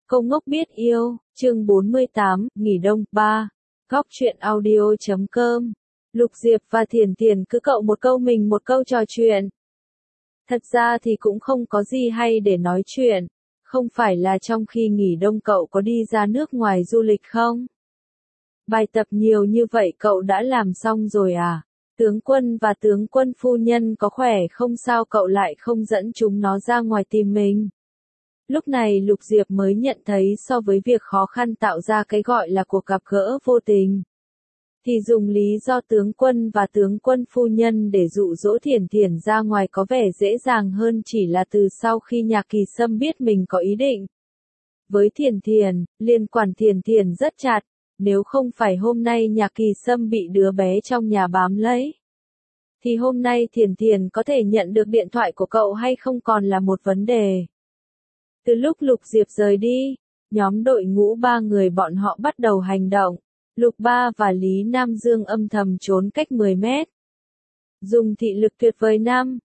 Câu ngốc biết yêu, chương 48, nghỉ đông 3. Góc truyện audio.com. Lục Diệp và Thiền Thiền cứ cậu một câu mình một câu trò chuyện. Thật ra thì cũng không có gì hay để nói chuyện. Không phải là trong khi nghỉ đông cậu có đi ra nước ngoài du lịch không? Bài tập nhiều như vậy cậu đã làm xong rồi à? Tướng quân và tướng quân phu nhân có khỏe không, sao cậu lại không dẫn chúng nó ra ngoài tìm mình? Lúc này Lục Diệp mới nhận thấy so với việc khó khăn tạo ra cái gọi là cuộc gặp gỡ vô tình, thì dùng lý do tướng quân và tướng quân phu nhân để dụ dỗ Thiền Thiền ra ngoài có vẻ dễ dàng hơn chỉ là từ sau khi Nhạc Kỳ Sâm biết mình có ý định. Với Thiền Thiền, liên quan Thiền Thiền rất chặt, nếu không phải hôm nay Nhạc Kỳ Sâm bị đứa bé trong nhà bám lấy, thì hôm nay Thiền Thiền có thể nhận được điện thoại của cậu hay không còn là một vấn đề. Từ lúc Lục Diệp rời đi, nhóm đội ngũ 3 người bọn họ bắt đầu hành động. Lục Ba và Lý Nam Dương âm thầm trốn cách 10 mét. Dùng thị lực tuyệt vời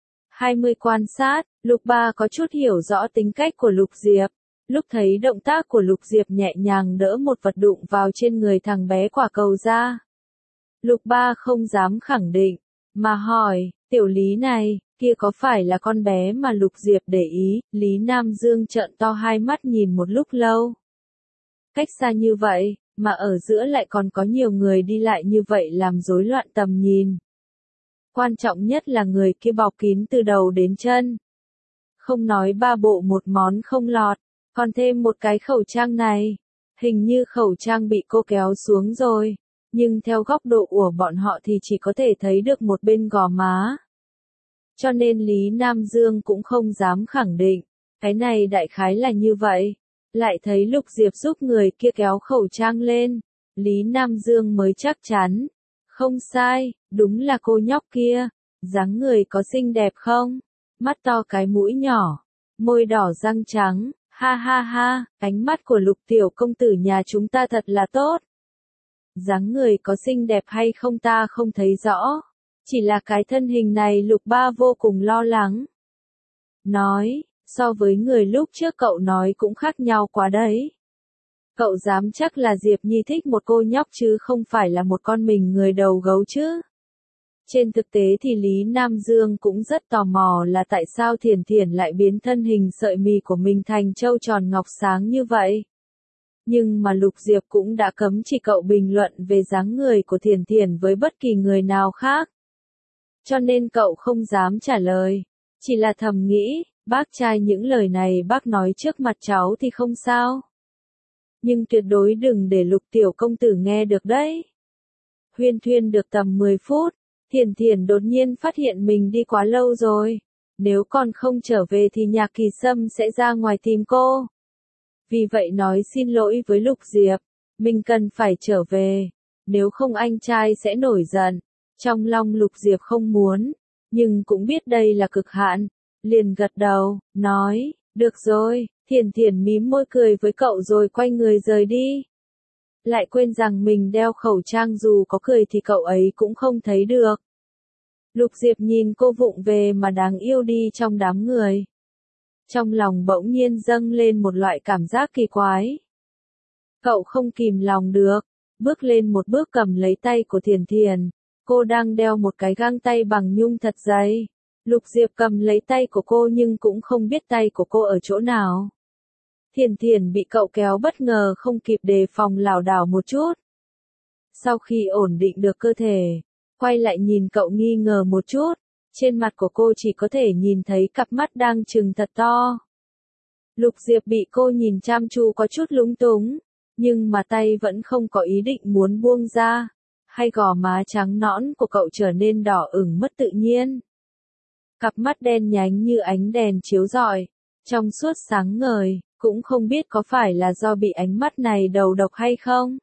20 quan sát, Lục Ba có chút hiểu rõ tính cách của Lục Diệp. Lúc thấy động tác của Lục Diệp nhẹ nhàng đỡ một vật đụng vào trên người thằng bé quả cầu ra, Lục Ba không dám khẳng định, mà hỏi, tiểu Lý này, kia có phải là con bé mà Lục Diệp để ý? Lý Nam Dương trợn to hai mắt nhìn một lúc lâu. Cách xa như vậy, mà ở giữa lại còn có nhiều người đi lại như vậy làm rối loạn tầm nhìn. Quan trọng nhất là người kia bọc kín từ đầu đến chân. Không nói 3 bộ một món không lọt, còn thêm một cái khẩu trang này. Hình như khẩu trang bị cô kéo xuống rồi, nhưng theo góc độ của bọn họ thì chỉ có thể thấy được một bên gò má. Cho nên Lý Nam Dương cũng không dám khẳng định, cái này đại khái là như vậy. Lại thấy Lục Diệp giúp người kia kéo khẩu trang lên, Lý Nam Dương mới chắc chắn. Không sai, đúng là cô nhóc kia. Dáng người có xinh đẹp không? Mắt to cái mũi nhỏ, môi đỏ răng trắng, ha ha ha, ánh mắt của Lục tiểu công tử nhà chúng ta thật là tốt. Dáng người có xinh đẹp hay không ta không thấy rõ. Chỉ là cái thân hình này Lục Ba vô cùng lo lắng. Nói, so với người lúc trước cậu nói cũng khác nhau quá đấy. Cậu dám chắc là Diệp Nhi thích một cô nhóc chứ không phải là một con mình người đầu gấu chứ. Trên thực tế thì Lý Nam Dương cũng rất tò mò là tại sao Thiền Thiền lại biến thân hình sợi mì của mình thành trâu tròn ngọc sáng như vậy. Nhưng mà Lục Diệp cũng đã cấm chỉ cậu bình luận về dáng người của Thiền Thiền với bất kỳ người nào khác. Cho nên cậu không dám trả lời, chỉ là thầm nghĩ, bác trai những lời này bác nói trước mặt cháu thì không sao. Nhưng tuyệt đối đừng để Lục tiểu công tử nghe được đấy. Huyên thuyên được tầm 10 phút, Thiền Thiền đột nhiên phát hiện mình đi quá lâu rồi. Nếu còn không trở về thì Nhạc Kỳ Sâm sẽ ra ngoài tìm cô. Vì vậy nói xin lỗi với Lục Diệp, mình cần phải trở về, nếu không anh trai sẽ nổi giận. Trong lòng Lục Diệp không muốn, nhưng cũng biết đây là cực hạn, liền gật đầu, nói, được rồi. Thiền Thiền mím môi cười với cậu rồi quay người rời đi. Lại quên rằng mình đeo khẩu trang, dù có cười thì cậu ấy cũng không thấy được. Lục Diệp nhìn cô vụng về mà đáng yêu đi trong đám người. Trong lòng bỗng nhiên dâng lên một loại cảm giác kỳ quái. Cậu không kìm lòng được, bước lên một bước cầm lấy tay của Thiền Thiền. Cô đang đeo một cái găng tay bằng nhung thật dày. Lục Diệp cầm lấy tay của cô nhưng cũng không biết tay của cô ở chỗ nào. Thiền Thiền bị cậu kéo bất ngờ không kịp đề phòng lảo đảo một chút. Sau khi ổn định được cơ thể, quay lại nhìn cậu nghi ngờ một chút, trên mặt của cô chỉ có thể nhìn thấy cặp mắt đang trừng thật to. Lục Diệp bị cô nhìn chăm chú có chút lúng túng, nhưng mà tay vẫn không có ý định muốn buông ra. Hay gò má trắng nõn của cậu trở nên đỏ ửng mất tự nhiên. Cặp mắt đen nhánh như ánh đèn chiếu rọi, trong suốt sáng ngời, cũng không biết có phải là do bị ánh mắt này đầu độc hay không.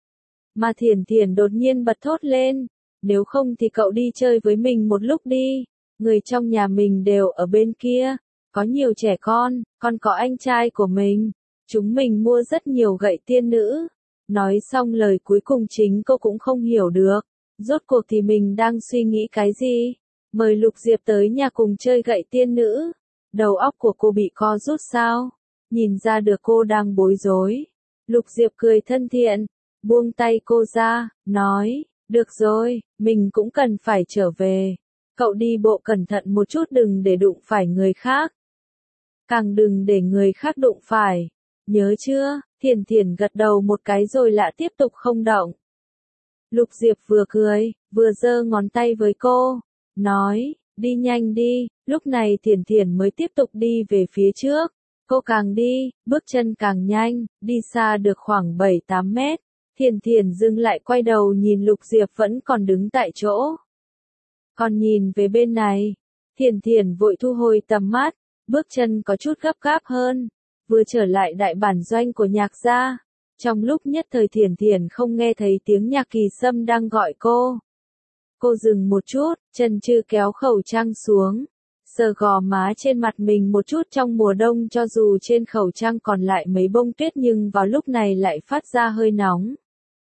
Mà Thiền Thiền đột nhiên bật thốt lên, nếu không thì cậu đi chơi với mình một lúc đi, người trong nhà mình đều ở bên kia, có nhiều trẻ con, còn có anh trai của mình, chúng mình mua rất nhiều gậy tiên nữ. Nói xong lời cuối cùng chính cô cũng không hiểu được, rốt cuộc thì mình đang suy nghĩ cái gì. Mời Lục Diệp tới nhà cùng chơi gậy tiên nữ, đầu óc của cô bị co rút sao? nhìn ra được cô đang bối rối. Lục Diệp cười thân thiện, buông tay cô ra, nói, được rồi, mình cũng cần phải trở về. Cậu đi bộ cẩn thận một chút, đừng để đụng phải người khác. Càng đừng để người khác đụng phải. Nhớ chưa? Thiền Thiền gật đầu một cái rồi lại tiếp tục không động. Lục Diệp vừa cười, vừa giơ ngón tay với cô, nói, đi nhanh đi. Lúc này Thiền Thiền mới tiếp tục đi về phía trước. Cô càng đi, bước chân càng nhanh, đi xa được khoảng 7-8 mét. Thiền Thiền dừng lại, quay đầu nhìn Lục Diệp vẫn còn đứng tại chỗ. Còn nhìn về bên này, Thiền Thiền vội thu hồi tầm mắt, bước chân có chút gấp gáp hơn, vừa trở lại đại bản doanh của Nhạc gia. Trong lúc nhất thời Thiền Thiền không nghe thấy tiếng Nhạc Kỳ Sâm đang gọi cô. Cô dừng một chút, chân chư kéo khẩu trang xuống, sờ gò má trên mặt mình một chút. Trong mùa đông cho dù trên khẩu trang còn lại mấy bông tuyết nhưng vào lúc này lại phát ra hơi nóng.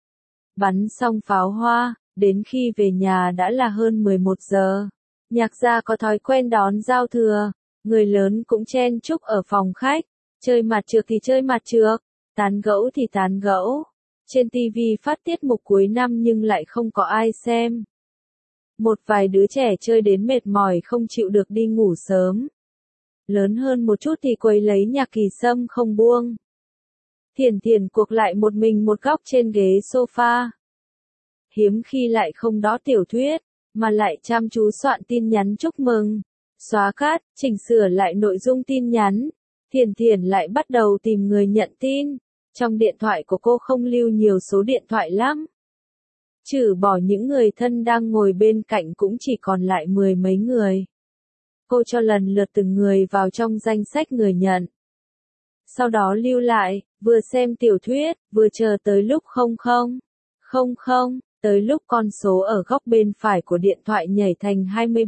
Bắn xong pháo hoa, đến khi về nhà đã là hơn 11 giờ. Nhạc gia có thói quen đón giao thừa, người lớn cũng chen chúc ở phòng khách, chơi mặt trược thì chơi mặt trược, tán gẫu thì tán gẫu. Trên TV phát tiết mục cuối năm nhưng lại không có ai xem. Một vài đứa trẻ chơi đến mệt mỏi không chịu được đi ngủ sớm. Lớn hơn một chút thì quấy lấy Nhạc Kỳ Sâm không buông. Thiền Thiền cuộc lại một mình một góc trên ghế sofa. Hiếm khi lại không đó tiểu thuyết, mà lại chăm chú soạn tin nhắn chúc mừng, xóa cát, chỉnh sửa lại nội dung tin nhắn. Thiền Thiền lại bắt đầu tìm người nhận tin. Trong điện thoại của cô không lưu nhiều số điện thoại lắm. Trừ bỏ những người thân đang ngồi bên cạnh cũng chỉ còn lại 10 mấy người. Cô cho lần lượt từng người vào trong danh sách người nhận. Sau đó lưu lại, vừa xem tiểu thuyết, vừa chờ tới lúc 0000, tới lúc con số ở góc bên phải của điện thoại nhảy thành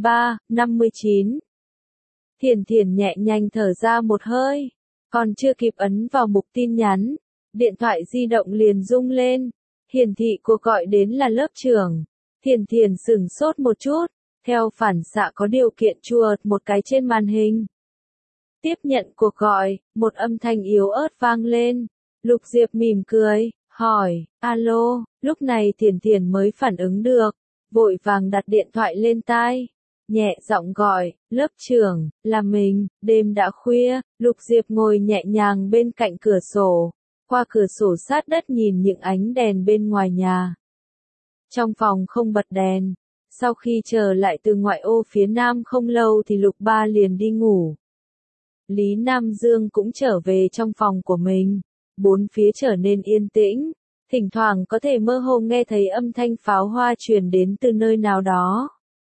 2359. Thiền Thiền nhẹ nhanh thở ra một hơi, còn chưa kịp ấn vào mục tin nhắn, điện thoại di động liền rung lên, hiển thị cuộc gọi đến là lớp trưởng. Thiền Thiền sửng sốt một chút, theo phản xạ có điều kiện chuột một cái trên màn hình. Tiếp nhận cuộc gọi, một âm thanh yếu ớt vang lên. Lục Diệp mỉm cười, hỏi, alo. Lúc này Thiền Thiền mới phản ứng được, vội vàng đặt điện thoại lên tai, nhẹ giọng gọi, lớp trưởng, là mình. Đêm đã khuya, Lục Diệp ngồi nhẹ nhàng bên cạnh cửa sổ, qua cửa sổ sát đất nhìn những ánh đèn bên ngoài nhà. Trong phòng không bật đèn. Sau khi trở lại từ ngoại ô phía nam không lâu thì Lục Ba liền đi ngủ. Lý Nam Dương cũng trở về trong phòng của mình. Bốn phía trở nên yên tĩnh, thỉnh thoảng có thể mơ hồ nghe thấy âm thanh pháo hoa truyền đến từ nơi nào đó.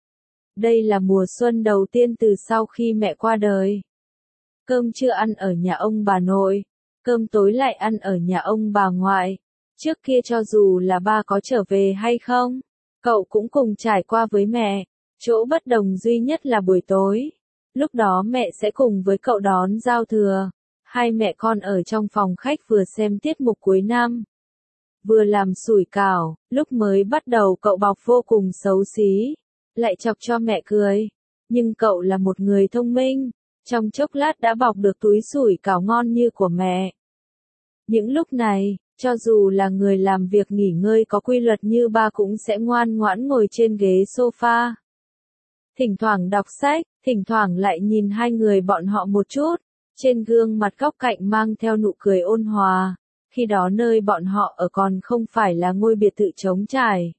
Đây là mùa xuân đầu tiên từ sau khi mẹ qua đời. Cơm trưa ăn ở nhà ông bà nội, cơm tối lại ăn ở nhà ông bà ngoại. Trước kia cho dù là ba có trở về hay không, cậu cũng cùng trải qua với mẹ. Chỗ bất đồng duy nhất là buổi tối. Lúc đó mẹ sẽ cùng với cậu đón giao thừa. Hai mẹ con ở trong phòng khách vừa xem tiết mục cuối năm, vừa làm sủi cảo. Lúc mới bắt đầu cậu bọc vô cùng xấu xí, lại chọc cho mẹ cười. Nhưng cậu là một người thông minh, trong chốc lát đã bọc được túi sủi cảo ngon như của mẹ. Những lúc này, cho dù là người làm việc nghỉ ngơi có quy luật như ba cũng sẽ ngoan ngoãn ngồi trên ghế sofa. Thỉnh thoảng đọc sách, thỉnh thoảng lại nhìn hai người bọn họ một chút. Trên gương mặt góc cạnh mang theo nụ cười ôn hòa. Khi đó nơi bọn họ ở còn không phải là ngôi biệt thự trống trải.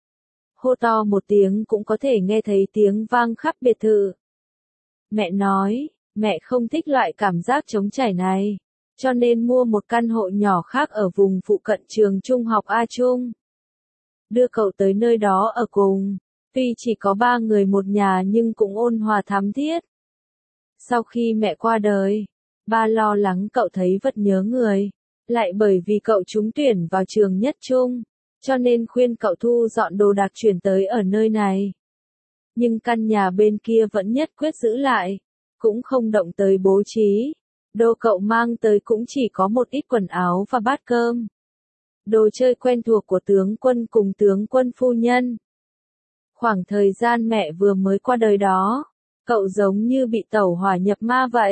Hô to một tiếng cũng có thể nghe thấy tiếng vang khắp biệt thự. Mẹ nói, mẹ không thích loại cảm giác trống trải này, cho nên mua một căn hộ nhỏ khác ở vùng phụ cận trường trung học A Trung. Đưa cậu tới nơi đó ở cùng, tuy chỉ có 3 người một nhà nhưng cũng ôn hòa thắm thiết. Sau khi mẹ qua đời, ba lo lắng cậu thấy vật nhớ người, lại bởi vì cậu trúng tuyển vào trường nhất trung, cho nên khuyên cậu thu dọn đồ đạc chuyển tới ở nơi này. Nhưng căn nhà bên kia vẫn nhất quyết giữ lại, cũng không động tới bố trí. Đồ cậu mang tới cũng chỉ có một ít quần áo và bát cơm. Đồ chơi quen thuộc của tướng quân cùng tướng quân phu nhân. Khoảng thời gian mẹ vừa mới qua đời đó, cậu giống như bị tẩu hỏa nhập ma vậy.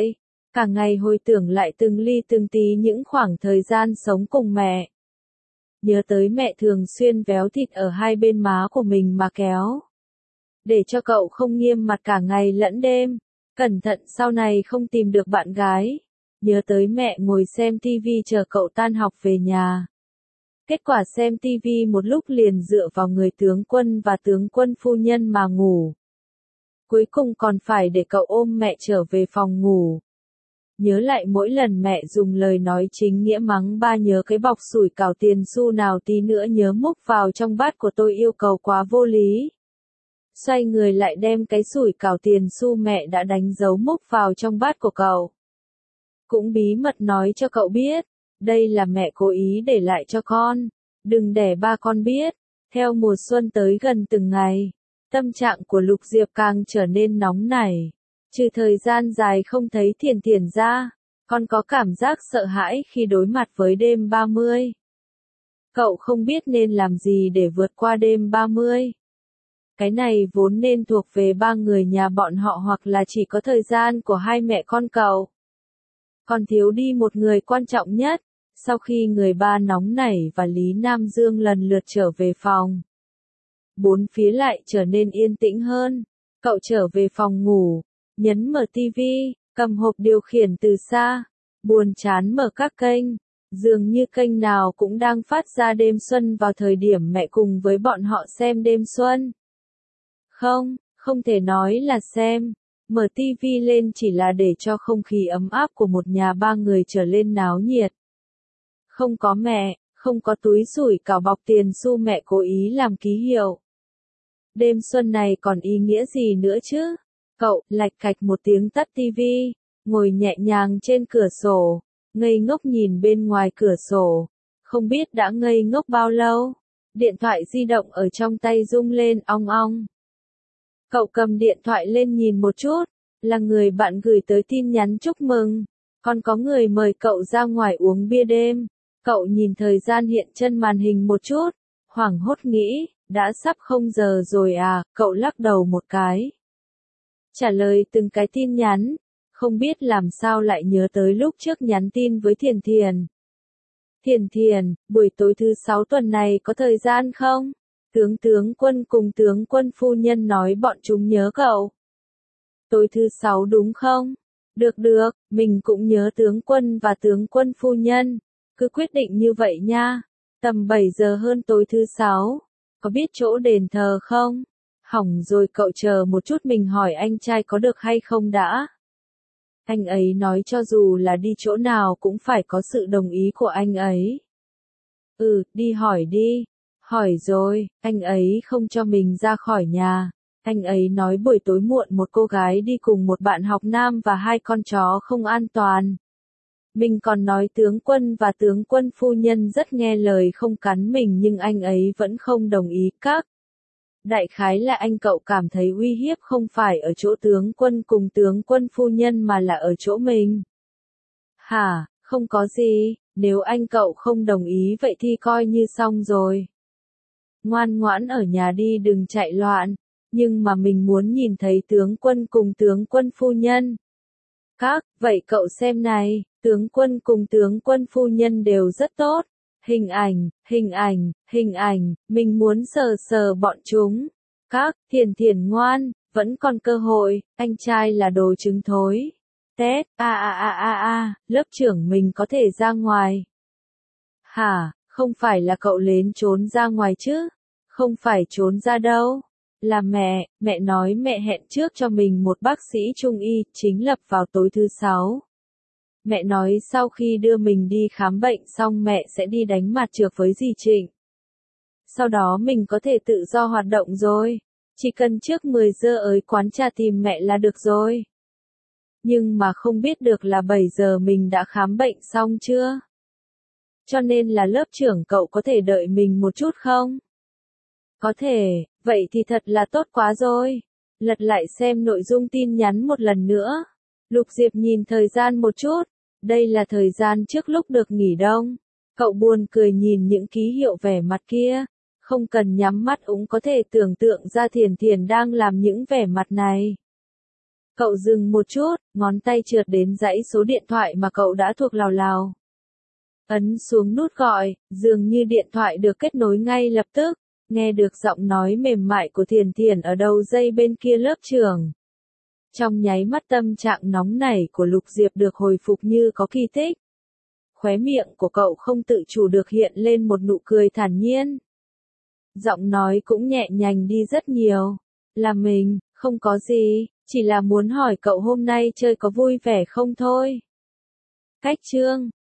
Cả ngày hồi tưởng lại từng ly từng tí những khoảng thời gian sống cùng mẹ. Nhớ tới mẹ thường xuyên véo thịt ở hai bên má của mình mà kéo. Để cho cậu không nghiêm mặt cả ngày lẫn đêm. Cẩn thận sau này không tìm được bạn gái. Nhớ tới mẹ ngồi xem tivi chờ cậu tan học về nhà. Kết quả xem tivi một lúc liền dựa vào người tướng quân và tướng quân phu nhân mà ngủ. Cuối cùng còn phải để cậu ôm mẹ trở về phòng ngủ. Nhớ lại mỗi lần mẹ dùng lời nói chính nghĩa mắng ba, nhớ cái bọc sủi cảo tiền xu nào tí nữa nhớ múc vào trong bát của tôi, yêu cầu quá vô lý. Xoay người lại đem cái sủi cảo tiền xu mẹ đã đánh dấu múc vào trong bát của cậu. Cũng bí mật nói cho cậu biết, đây là mẹ cố ý để lại cho con, đừng để ba con biết. Theo mùa xuân tới gần từng ngày, tâm trạng của Lục Diệp càng trở nên nóng nảy. Trừ thời gian dài không thấy Thiền Thiền ra, con có cảm giác sợ hãi khi đối mặt với đêm 30. Cậu không biết nên làm gì để vượt qua đêm 30. Cái này vốn nên thuộc về ba người nhà bọn họ hoặc là chỉ có thời gian của hai mẹ con cậu. Còn thiếu đi một người quan trọng nhất. Sau khi người ba nóng nảy và Lý Nam Dương lần lượt trở về phòng, bốn phía lại trở nên yên tĩnh hơn. Cậu trở về phòng ngủ, nhấn mở tivi, cầm hộp điều khiển từ xa, buồn chán mở các kênh, dường như kênh nào cũng đang phát ra đêm xuân vào thời điểm mẹ cùng với bọn họ xem đêm xuân. Không thể nói là xem, mở tivi lên chỉ là để cho không khí ấm áp của một nhà ba người trở lên náo nhiệt. Không có mẹ, không có túi sủi cảo bọc tiền xu mẹ cố ý làm ký hiệu. Đêm xuân này còn ý nghĩa gì nữa chứ? Cậu, lạch cạch một tiếng tắt tivi, ngồi nhẹ nhàng trên cửa sổ, ngây ngốc nhìn bên ngoài cửa sổ. Không biết đã ngây ngốc bao lâu, điện thoại di động ở trong tay rung lên ong ong. Cậu cầm điện thoại lên nhìn một chút, là người bạn gửi tới tin nhắn chúc mừng. Còn có người mời cậu ra ngoài uống bia đêm. Cậu nhìn thời gian hiện trên màn hình một chút, hoảng hốt nghĩ, đã sắp 0 giờ rồi à, cậu lắc đầu một cái. Trả lời từng cái tin nhắn, không biết làm sao lại nhớ tới lúc trước nhắn tin với Thiền Thiền. Thiền Thiền, buổi tối thứ 6 tuần này có thời gian không? Tướng quân cùng tướng quân phu nhân nói bọn chúng nhớ cậu. Tối thứ 6 đúng không? Được, mình cũng nhớ tướng quân và tướng quân phu nhân. Cứ quyết định như vậy nha. Tầm 7 giờ hơn tối thứ 6. Có biết chỗ đền thờ không? Hỏng rồi, cậu chờ một chút, mình hỏi anh trai có được hay không đã. Anh ấy nói cho dù là đi chỗ nào cũng phải có sự đồng ý của anh ấy. Đi hỏi đi. Hỏi rồi, anh ấy không cho mình ra khỏi nhà. Anh ấy nói buổi tối muộn một cô gái đi cùng một bạn học nam và 2 con chó không an toàn. Mình còn nói tướng quân và tướng quân phu nhân rất nghe lời không cắn mình, nhưng anh ấy vẫn không đồng ý. Đại khái là anh cậu cảm thấy uy hiếp không phải ở chỗ tướng quân cùng tướng quân phu nhân mà là ở chỗ mình. Hả, không có gì, nếu anh cậu không đồng ý vậy thì coi như xong rồi. Ngoan ngoãn ở nhà đi, đừng chạy loạn. Nhưng mà mình muốn nhìn thấy tướng quân cùng tướng quân phu nhân. Vậy cậu xem này, tướng quân cùng tướng quân phu nhân đều rất tốt. Hình ảnh, mình muốn sờ bọn chúng. Thiền ngoan, vẫn còn cơ hội, anh trai là đồ trứng thối. Tét, lớp trưởng mình có thể ra ngoài. Hả, không phải là cậu lén trốn ra ngoài chứ? Không phải trốn ra đâu. Là mẹ nói mẹ hẹn trước cho mình một bác sĩ trung y chính lập vào tối thứ 6. Mẹ nói sau khi đưa mình đi khám bệnh xong mẹ sẽ đi đánh mặt trược với dì Trịnh. Sau đó mình có thể tự do hoạt động rồi. Chỉ cần trước 10 giờ ở quán trà tìm mẹ là được rồi. Nhưng mà không biết được là 7 giờ mình đã khám bệnh xong chưa? Cho nên là lớp trưởng cậu có thể đợi mình một chút không? Có thể, vậy thì thật là tốt quá rồi. Lật lại xem nội dung tin nhắn một lần nữa. Lục Diệp nhìn thời gian một chút. Đây là thời gian trước lúc được nghỉ đông. Cậu buồn cười nhìn những ký hiệu vẻ mặt kia. Không cần nhắm mắt cũng có thể tưởng tượng ra Thiền Thiền đang làm những vẻ mặt này. Cậu dừng một chút, ngón tay trượt đến dãy số điện thoại mà cậu đã thuộc lào lào. Ấn xuống nút gọi, dường như điện thoại được kết nối ngay lập tức, nghe được giọng nói mềm mại của Thiền Thiền ở đầu dây bên kia lớp trường. Trong nháy mắt tâm trạng nóng nảy của Lục Diệp được hồi phục như có kỳ tích. Khóe miệng của cậu không tự chủ được hiện lên một nụ cười thản nhiên. Giọng nói cũng nhẹ nhàng đi rất nhiều. Là mình, không có gì, chỉ là muốn hỏi cậu hôm nay chơi có vui vẻ không thôi. Cách chương